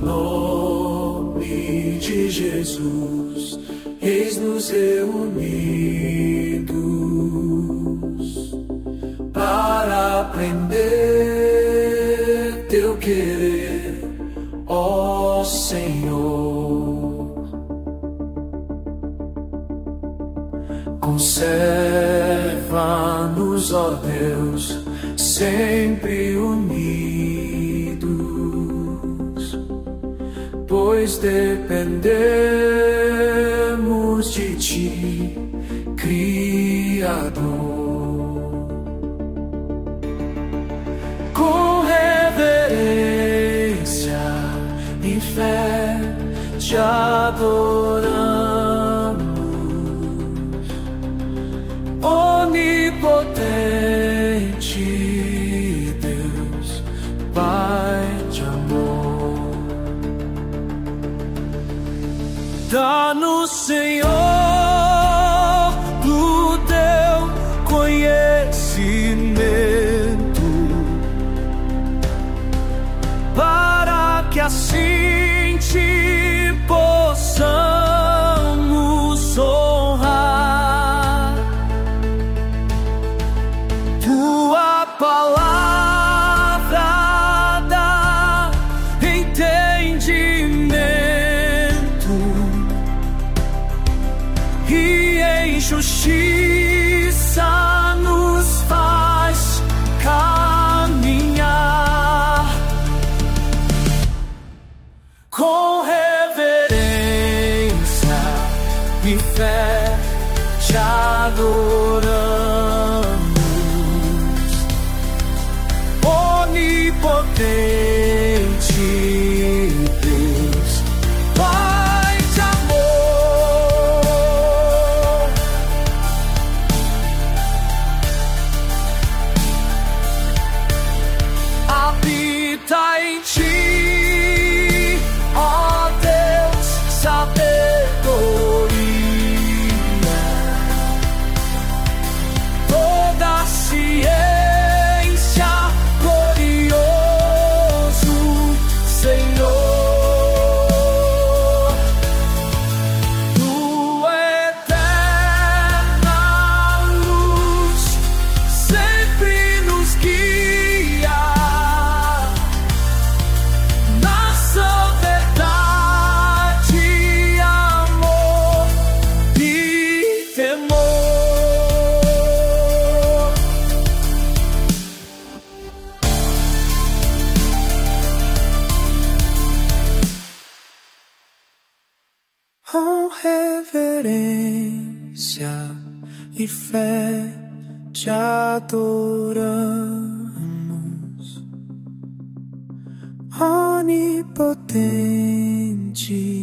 nome de Jesus, eis-nos reunidos para aprender teu querer, ó Senhor. Conserva-nos, ó Deus, sempre unidos, pois dependemos de Ti, Criador. Com reverência e fé te adoramos, onipotente Deus, Pai de amor. Dá-nos, Senhor, do teu conhecimento, para que assim te possamos honrar. Tua palavra dá entendimento e em justiça nos faz caminhar. Com reverência e fé te adoramos, onipotente Deus, Pai de amor. Habita em Ti, ó Deus, sabedoria, toda ciência, glorioso Senhor. Tua eterna luz sempre nos guia, na sã verdade, amor e temor. Com reverência e fé te adoramos, onipotente